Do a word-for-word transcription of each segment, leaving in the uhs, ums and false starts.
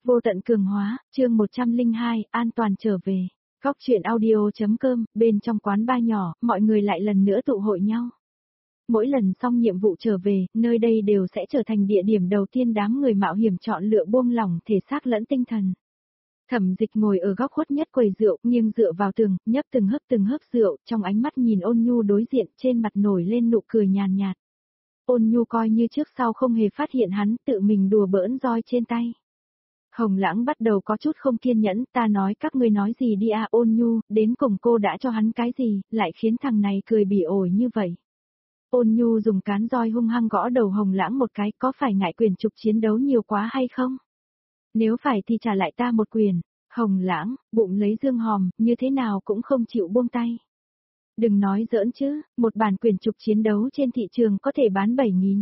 Vô tận cường hóa, chương một trăm lẻ hai, an toàn trở về. Góc chuyện audio.com, bên trong quán bar nhỏ, mọi người lại lần nữa tụ hội nhau. Mỗi lần xong nhiệm vụ trở về, nơi đây đều sẽ trở thành địa điểm đầu tiên đám người mạo hiểm chọn lựa buông lỏng thể xác lẫn tinh thần. Thẩm Dịch ngồi ở góc khuất nhất quầy rượu, nghiêng dựa vào tường, nhấp từng hớp từng hớp rượu, trong ánh mắt nhìn Ôn Nhu đối diện, trên mặt nổi lên nụ cười nhàn nhạt. Ôn Nhu coi như trước sau không hề phát hiện hắn, tự mình đùa bỡn roi trên tay. Hồng Lãng bắt đầu có chút không kiên nhẫn, ta nói các ngươi nói gì đi à, Ôn Nhu, đến cùng cô đã cho hắn cái gì, lại khiến thằng này cười bỉ ổi như vậy. Ôn Nhu dùng cán roi hung hăng gõ đầu Hồng Lãng một cái, có phải ngại quyền trục chiến đấu nhiều quá hay không? Nếu phải thì trả lại ta một quyền. Hồng Lãng, bụng lấy dương hòm, như thế nào cũng không chịu buông tay. Đừng nói giỡn chứ, một bản quyền trục chiến đấu trên thị trường có thể bán bảy nghìn.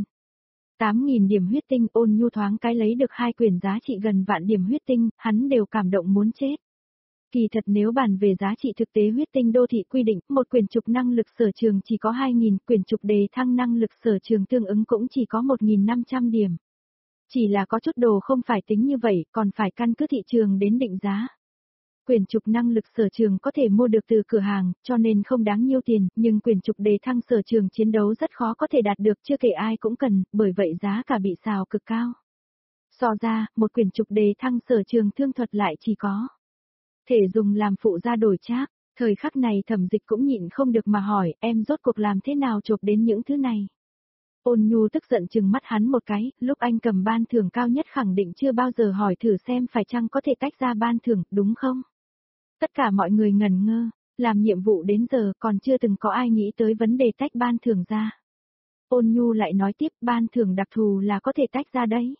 tám nghìn điểm huyết tinh. Ôn Nhu thoáng cái lấy được hai quyền giá trị gần vạn điểm huyết tinh, hắn đều cảm động muốn chết. Kỳ thật nếu bàn về giá trị thực tế huyết tinh đô thị quy định, một quyền trục năng lực sở trường chỉ có hai nghìn, quyền trục đề thăng năng lực sở trường tương ứng cũng chỉ có một nghìn năm trăm điểm. Chỉ là có chút đồ không phải tính như vậy, còn phải căn cứ thị trường đến định giá. Quyền trục năng lực sở trường có thể mua được từ cửa hàng, cho nên không đáng nhiêu tiền, nhưng quyền trục đề thăng sở trường chiến đấu rất khó có thể đạt được, chưa kể ai cũng cần, bởi vậy giá cả bị xào cực cao. So ra, một quyền trục đề thăng sở trường thương thuật lại chỉ có thể dùng làm phụ gia đổi trác. Thời khắc này Thẩm Dịch cũng nhịn không được mà hỏi, em rốt cuộc làm thế nào chộp đến những thứ này? Ôn Nhu tức giận chừng mắt hắn một cái, lúc anh cầm ban thưởng cao nhất khẳng định chưa bao giờ hỏi thử xem phải chăng có thể tách ra ban thưởng, đúng không? Tất cả mọi người ngẩn ngơ, làm nhiệm vụ đến giờ còn chưa từng có ai nghĩ tới vấn đề tách ban thưởng ra. Ôn Nhu lại nói tiếp, ban thưởng đặc thù là có thể tách ra đấy.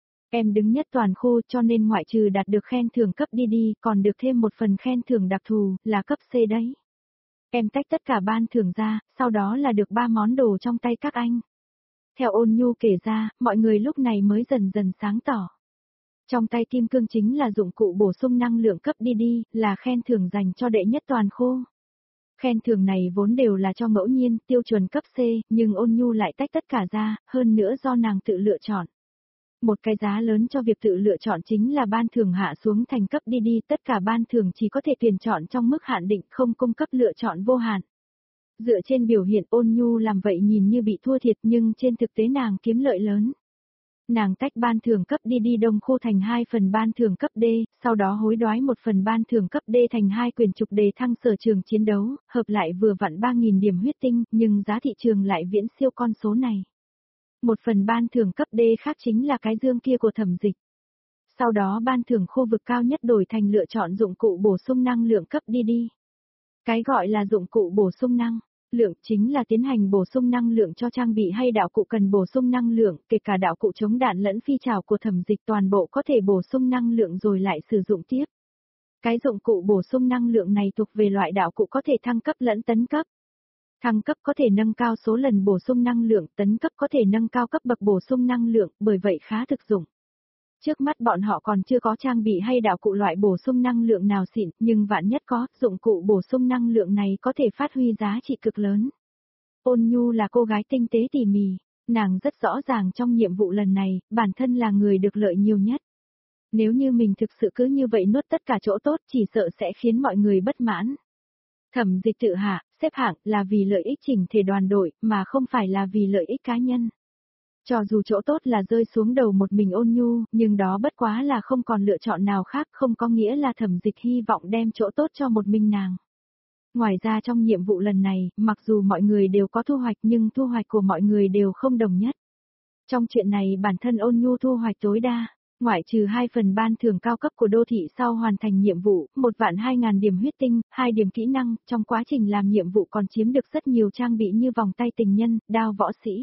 Em đứng nhất toàn khu cho nên ngoại trừ đạt được khen thưởng cấp đi đi, còn được thêm một phần khen thưởng đặc thù, là cấp C đấy. Em tách tất cả ban thưởng ra, sau đó là được ba món đồ trong tay các anh. Theo Ôn Nhu kể ra, mọi người lúc này mới dần dần sáng tỏ. Trong tay Kim Cương chính là dụng cụ bổ sung năng lượng cấp đi đi, là khen thưởng dành cho đệ nhất toàn khu. Khen thưởng này vốn đều là cho ngẫu nhiên, tiêu chuẩn cấp C, nhưng Ôn Nhu lại tách tất cả ra, hơn nữa do nàng tự lựa chọn. Một cái giá lớn cho việc tự lựa chọn chính là ban thưởng hạ xuống thành cấp đi đi, tất cả ban thưởng chỉ có thể tuyển chọn trong mức hạn định, không cung cấp lựa chọn vô hạn. Dựa trên biểu hiện Ôn Nhu làm vậy nhìn như bị thua thiệt nhưng trên thực tế nàng kiếm lợi lớn. Nàng tách ban thưởng cấp đi đi đông khu thành hai phần ban thưởng cấp D, sau đó hối đoái một phần ban thưởng cấp D thành hai quyền trục đề thăng sở trường chiến đấu, hợp lại vừa vặn ba nghìn điểm huyết tinh, nhưng giá thị trường lại viễn siêu con số này. Một phần ban thưởng cấp D khác chính là cái dương kia của Thẩm Dịch. Sau đó ban thưởng khu vực cao nhất đổi thành lựa chọn dụng cụ bổ sung năng lượng cấp đi đi. Cái gọi là dụng cụ bổ sung năng lượng chính là tiến hành bổ sung năng lượng cho trang bị hay đạo cụ cần bổ sung năng lượng, kể cả đạo cụ chống đạn lẫn phi trảo của Thẩm Dịch toàn bộ có thể bổ sung năng lượng rồi lại sử dụng tiếp. Cái dụng cụ bổ sung năng lượng này thuộc về loại đạo cụ có thể thăng cấp lẫn tấn cấp. Thăng cấp có thể nâng cao số lần bổ sung năng lượng, tấn cấp có thể nâng cao cấp bậc bổ sung năng lượng, bởi vậy khá thực dụng. Trước mắt bọn họ còn chưa có trang bị hay đạo cụ loại bổ sung năng lượng nào xịn, nhưng vạn nhất có, dụng cụ bổ sung năng lượng này có thể phát huy giá trị cực lớn. Ôn Nhu là cô gái tinh tế tỉ mỉ, nàng rất rõ ràng trong nhiệm vụ lần này, bản thân là người được lợi nhiều nhất. Nếu như mình thực sự cứ như vậy nuốt tất cả chỗ tốt chỉ sợ sẽ khiến mọi người bất mãn. Thẩm Dịch tự hạ, xếp hạng là vì lợi ích chỉnh thể đoàn đội, mà không phải là vì lợi ích cá nhân. Cho dù chỗ tốt là rơi xuống đầu một mình Ôn Nhu, nhưng đó bất quá là không còn lựa chọn nào khác, không có nghĩa là Thẩm Dịch hy vọng đem chỗ tốt cho một mình nàng. Ngoài ra trong nhiệm vụ lần này, mặc dù mọi người đều có thu hoạch nhưng thu hoạch của mọi người đều không đồng nhất. Trong chuyện này bản thân Ôn Nhu thu hoạch tối đa. Ngoại trừ hai phần ban thưởng cao cấp của đô thị sau hoàn thành nhiệm vụ, một vạn hai ngàn điểm huyết tinh, hai điểm kỹ năng, trong quá trình làm nhiệm vụ còn chiếm được rất nhiều trang bị như vòng tay tình nhân, đao võ sĩ.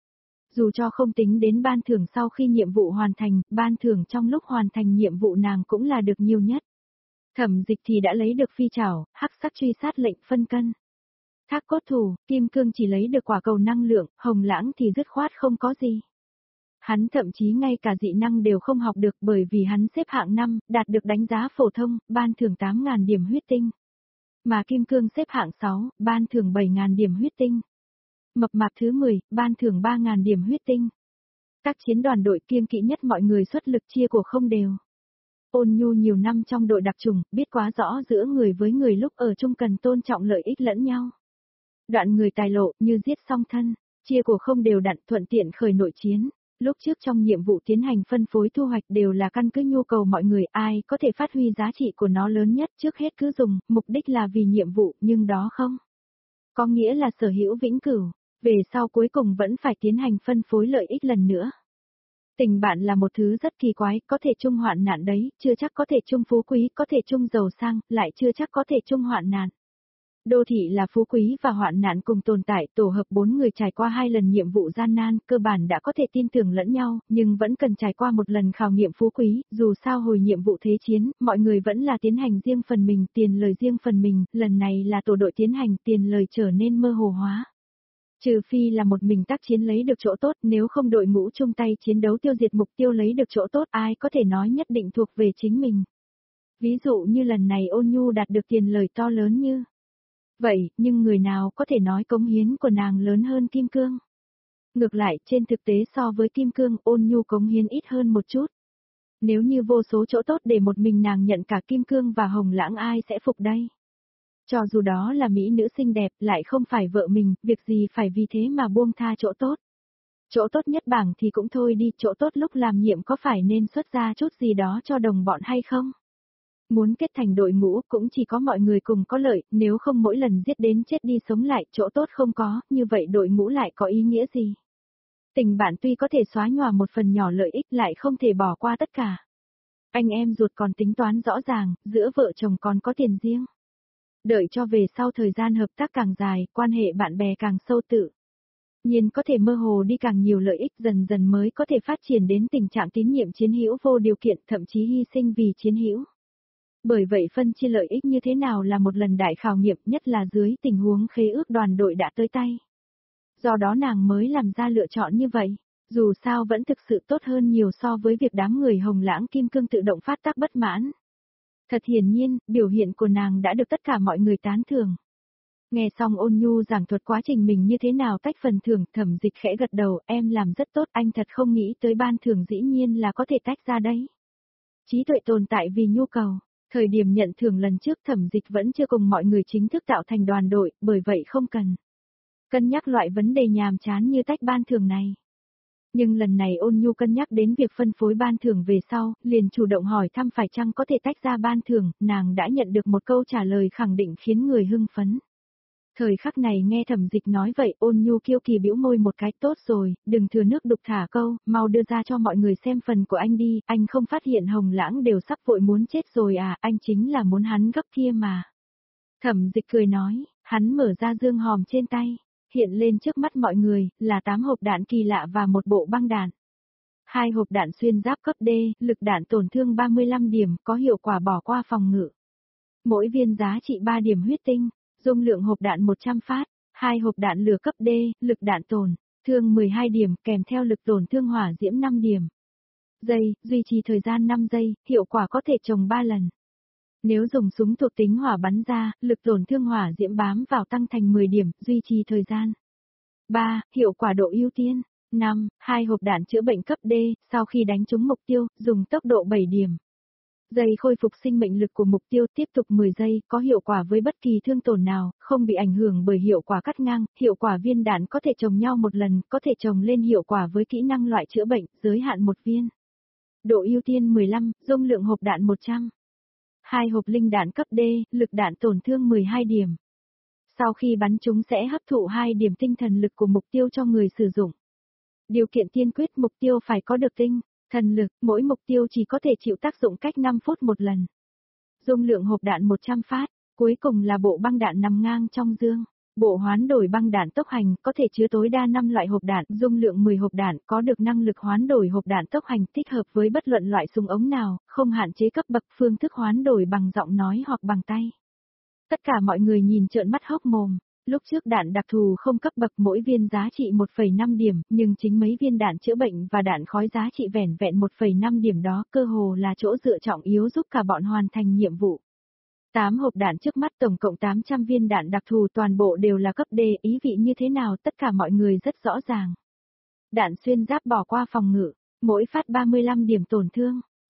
Dù cho không tính đến ban thưởng sau khi nhiệm vụ hoàn thành, ban thưởng trong lúc hoàn thành nhiệm vụ nàng cũng là được nhiều nhất. Thẩm Dịch thì đã lấy được phi trảo, hắc sắc truy sát lệnh phân cân. Thác cốt thủ, Kim Cương chỉ lấy được quả cầu năng lượng, Hồng Lãng thì dứt khoát không có gì. Hắn thậm chí ngay cả dị năng đều không học được bởi vì hắn xếp hạng năm, đạt được đánh giá phổ thông, ban thưởng tám nghìn điểm huyết tinh. Mà Kim Cương xếp hạng sáu, ban thưởng bảy nghìn điểm huyết tinh. Mập mạp thứ mười, ban thưởng ba nghìn điểm huyết tinh. Các chiến đoàn đội kiêng kỵ nhất mọi người xuất lực chia của không đều. Ôn Nhu nhiều năm trong đội đặc chủng, biết quá rõ giữa người với người lúc ở chung cần tôn trọng lợi ích lẫn nhau. Đoạn người tài lộ như giết song thân, chia của không đều đặn thuận tiện khởi nội chiến. Lúc trước trong nhiệm vụ tiến hành phân phối thu hoạch đều là căn cứ nhu cầu mọi người, ai có thể phát huy giá trị của nó lớn nhất trước hết cứ dùng, mục đích là vì nhiệm vụ, nhưng đó không có nghĩa là sở hữu vĩnh cửu, về sau cuối cùng vẫn phải tiến hành phân phối lợi ích lần nữa. Tình bạn là một thứ rất kỳ quái, có thể chung hoạn nạn đấy, chưa chắc có thể chung phú quý, có thể chung giàu sang, lại chưa chắc có thể chung hoạn nạn. Đô thị là phú quý và hoạn nạn cùng tồn tại, tổ hợp bốn người trải qua hai lần nhiệm vụ gian nan, cơ bản đã có thể tin tưởng lẫn nhau, nhưng vẫn cần trải qua một lần khảo nghiệm phú quý, dù sao hồi nhiệm vụ thế chiến, mọi người vẫn là tiến hành riêng phần mình, tiền lời riêng phần mình, lần này là tổ đội tiến hành, tiền lời trở nên mơ hồ hóa. Trừ phi là một mình tác chiến lấy được chỗ tốt, nếu không đội ngũ chung tay chiến đấu tiêu diệt mục tiêu lấy được chỗ tốt, ai có thể nói nhất định thuộc về chính mình. Ví dụ như lần này Ôn Nhu đạt được tiền lời to lớn như vậy, nhưng người nào có thể nói cống hiến của nàng lớn hơn Kim Cương? Ngược lại, trên thực tế so với Kim Cương, Ôn Nhu cống hiến ít hơn một chút. Nếu như vô số chỗ tốt để một mình nàng nhận cả Kim Cương và Hồng Lãng, ai sẽ phục đây? Cho dù đó là mỹ nữ xinh đẹp, lại không phải vợ mình, việc gì phải vì thế mà buông tha chỗ tốt. Chỗ tốt nhất bảng thì cũng thôi đi, chỗ tốt lúc làm nhiệm có phải nên xuất ra chút gì đó cho đồng bọn hay không? Muốn kết thành đội ngũ cũng chỉ có mọi người cùng có lợi, nếu không mỗi lần giết đến chết đi sống lại, chỗ tốt không có, như vậy đội ngũ lại có ý nghĩa gì? Tình bạn tuy có thể xóa nhòa một phần nhỏ lợi ích lại không thể bỏ qua tất cả. Anh em ruột còn tính toán rõ ràng, giữa vợ chồng còn có tiền riêng. Đợi cho về sau thời gian hợp tác càng dài, quan hệ bạn bè càng sâu tự nhiên có thể mơ hồ đi càng nhiều lợi ích, dần dần mới có thể phát triển đến tình trạng tín nhiệm chiến hữu vô điều kiện, thậm chí hy sinh vì chiến hữu. Bởi vậy phân chia lợi ích như thế nào là một lần đại khảo nghiệm, nhất là dưới tình huống khế ước đoàn đội đã tới tay. Do đó nàng mới làm ra lựa chọn như vậy, dù sao vẫn thực sự tốt hơn nhiều so với việc đám người Hồng Lãng Kim Cương tự động phát tác bất mãn. Thật hiển nhiên, biểu hiện của nàng đã được tất cả mọi người tán thưởng. Nghe xong Ôn Nhu giảng thuật quá trình mình như thế nào tách phần thưởng, Thẩm Dịch khẽ gật đầu, em làm rất tốt, anh thật không nghĩ tới ban thưởng dĩ nhiên là có thể tách ra đấy. Trí tuệ tồn tại vì nhu cầu. Thời điểm nhận thưởng lần trước Thẩm Dịch vẫn chưa cùng mọi người chính thức tạo thành đoàn đội, bởi vậy không cần cân nhắc loại vấn đề nhàm chán như tách ban thưởng này. Nhưng lần này Ôn Nhu cân nhắc đến việc phân phối ban thưởng về sau, liền chủ động hỏi thăm phải chăng có thể tách ra ban thưởng, nàng đã nhận được một câu trả lời khẳng định khiến người hưng phấn. Thời khắc này nghe Thẩm Dịch nói vậy, Ôn Nhu kiêu kỳ bĩu môi một cái, tốt rồi, đừng thừa nước đục thả câu, mau đưa ra cho mọi người xem phần của anh đi, anh không phát hiện Hồng Lãng đều sắp vội muốn chết rồi à, anh chính là muốn hắn gấp kia mà. Thẩm Dịch cười nói, hắn mở ra dương hòm trên tay, hiện lên trước mắt mọi người, là tám hộp đạn kỳ lạ và một bộ băng đạn. Hai hộp đạn xuyên giáp cấp D, lực đạn tổn thương ba mươi lăm điểm, có hiệu quả bỏ qua phòng ngự. Mỗi viên giá trị ba điểm huyết tinh. Dung lượng hộp đạn một trăm phát, hai hộp đạn lửa cấp D, lực đạn tổn thương mười hai điểm, kèm theo lực tổn thương hỏa diễm năm điểm. Giây, duy trì thời gian năm giây, hiệu quả có thể trồng ba lần. Nếu dùng súng thuộc tính hỏa bắn ra, lực tổn thương hỏa diễm bám vào tăng thành mười điểm, duy trì thời gian. ba. Hiệu quả độ ưu tiên. năm. Hai hộp đạn chữa bệnh cấp D, sau khi đánh trúng mục tiêu, dùng tốc độ bảy điểm. Giây khôi phục sinh mệnh lực của mục tiêu tiếp tục mười giây, có hiệu quả với bất kỳ thương tổn nào, không bị ảnh hưởng bởi hiệu quả cắt ngang, hiệu quả viên đạn có thể chồng nhau một lần, có thể chồng lên hiệu quả với kỹ năng loại chữa bệnh, giới hạn một viên. Độ ưu tiên mười lăm, dung lượng hộp đạn một trăm. Hai hộp linh đạn cấp D, lực đạn tổn thương mười hai điểm. Sau khi bắn chúng sẽ hấp thụ hai điểm tinh thần lực của mục tiêu cho người sử dụng. Điều kiện tiên quyết mục tiêu phải có được tinh thần lực, mỗi mục tiêu chỉ có thể chịu tác dụng cách năm phút một lần. Dung lượng hộp đạn một trăm phát, cuối cùng là bộ băng đạn nằm ngang trong dương. Bộ hoán đổi băng đạn tốc hành có thể chứa tối đa năm loại hộp đạn, dung lượng mười hộp đạn, có được năng lực hoán đổi hộp đạn tốc hành thích hợp với bất luận loại súng ống nào, không hạn chế cấp bậc, phương thức hoán đổi bằng giọng nói hoặc bằng tay. Tất cả mọi người nhìn trợn mắt hốc mồm. Lúc trước đạn đặc thù không cấp bậc mỗi viên giá trị một phẩy năm điểm, nhưng chính mấy viên đạn chữa bệnh và đạn khói giá trị vẻn vẹn một phẩy năm điểm đó cơ hồ là chỗ dựa trọng yếu giúp cả bọn hoàn thành nhiệm vụ. tám hộp đạn trước mắt tổng cộng tám trăm viên đạn đặc thù toàn bộ đều là cấp D, ý vị như thế nào tất cả mọi người rất rõ ràng. Đạn xuyên giáp bỏ qua phòng ngự, mỗi phát ba mươi lăm điểm tổn thương.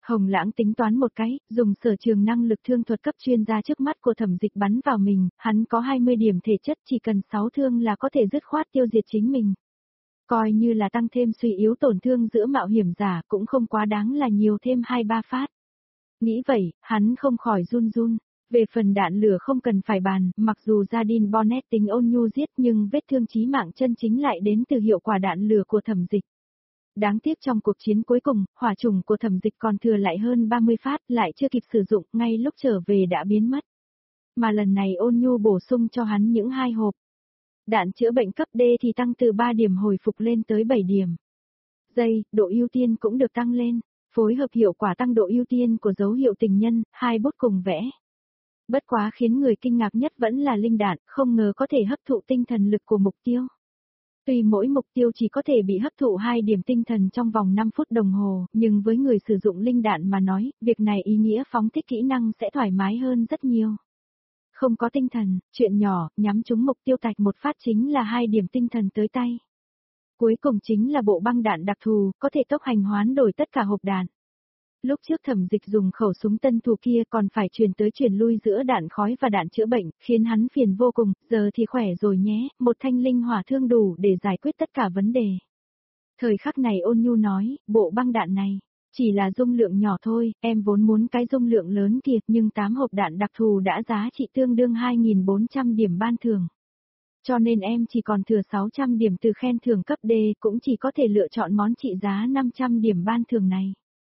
Hồng Lãng tính toán một cái, dùng sở trường năng lực thương thuật cấp chuyên gia trước mắt của Thẩm Dịch bắn vào mình, hắn có hai mươi điểm thể chất, chỉ cần sáu thương là có thể dứt khoát tiêu diệt chính mình. Coi như là tăng thêm suy yếu tổn thương giữa mạo hiểm giả cũng không quá đáng là nhiều thêm hai ba phát. Nghĩ vậy, hắn không khỏi run run. Về phần đạn lửa không cần phải bàn, mặc dù Jardine Bonnet tính ôn nhu giết nhưng vết thương chí mạng chân chính lại đến từ hiệu quả đạn lửa của Thẩm Dịch. Đáng tiếc trong cuộc chiến cuối cùng, hỏa trùng của Thẩm Dịch còn thừa lại hơn ba mươi phát, lại chưa kịp sử dụng, ngay lúc trở về đã biến mất. Mà lần này ôn nhu bổ sung cho hắn những hai hộp. Đạn chữa bệnh cấp D thì tăng từ ba điểm hồi phục lên tới bảy điểm. Giây, độ ưu tiên cũng được tăng lên, phối hợp hiệu quả tăng độ ưu tiên của dấu hiệu tình nhân, hai bút cùng vẽ. Bất quá khiến người kinh ngạc nhất vẫn là linh đạn, không ngờ có thể hấp thụ tinh thần lực của mục tiêu. Tuy mỗi mục tiêu chỉ có thể bị hấp thụ hai điểm tinh thần trong vòng năm phút đồng hồ, nhưng với người sử dụng linh đạn mà nói, việc này ý nghĩa phóng thích kỹ năng sẽ thoải mái hơn rất nhiều. Không có tinh thần, chuyện nhỏ, nhắm trúng mục tiêu tạch một phát chính là hai điểm tinh thần tới tay. Cuối cùng chính là bộ băng đạn đặc thù, có thể tốc hành hoán đổi tất cả hộp đạn. Lúc trước Thẩm Dịch dùng khẩu súng tân thủ kia còn phải truyền tới truyền lui giữa đạn khói và đạn chữa bệnh, khiến hắn phiền vô cùng, giờ thì khỏe rồi nhé, một thanh linh hỏa thương đủ để giải quyết tất cả vấn đề. Thời khắc này ôn nhu nói, bộ băng đạn này, chỉ là dung lượng nhỏ thôi, em vốn muốn cái dung lượng lớn kìa, nhưng tám hộp đạn đặc thù đã giá trị tương đương hai nghìn bốn trăm điểm ban thưởng. Cho nên em chỉ còn thừa sáu trăm điểm từ khen thưởng cấp D, cũng chỉ có thể lựa chọn món trị giá năm trăm điểm ban thưởng này.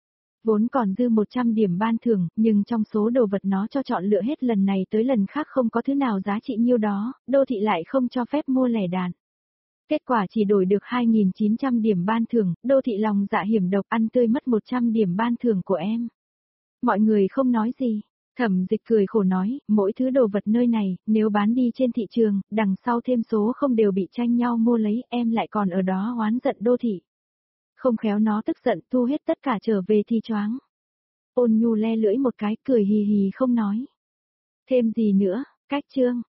Vốn còn dư một trăm điểm ban thưởng, nhưng trong số đồ vật nó cho chọn lựa hết lần này tới lần khác không có thứ nào giá trị nhiêu đó, đô thị lại không cho phép mua lẻ đạn. Kết quả chỉ đổi được hai nghìn chín trăm điểm ban thưởng, đô thị lòng dạ hiểm độc ăn tươi mất một trăm điểm ban thưởng của em. Mọi người không nói gì. Thẩm Dịch cười khổ nói, mỗi thứ đồ vật nơi này, nếu bán đi trên thị trường, đằng sau thêm số không đều bị tranh nhau mua lấy, em lại còn ở đó oán giận đô thị. Không khéo nó tức giận thu hết tất cả trở về thì choáng. Ôn nhu le lưỡi một cái, cười hì hì không nói. Thêm gì nữa, cách chương.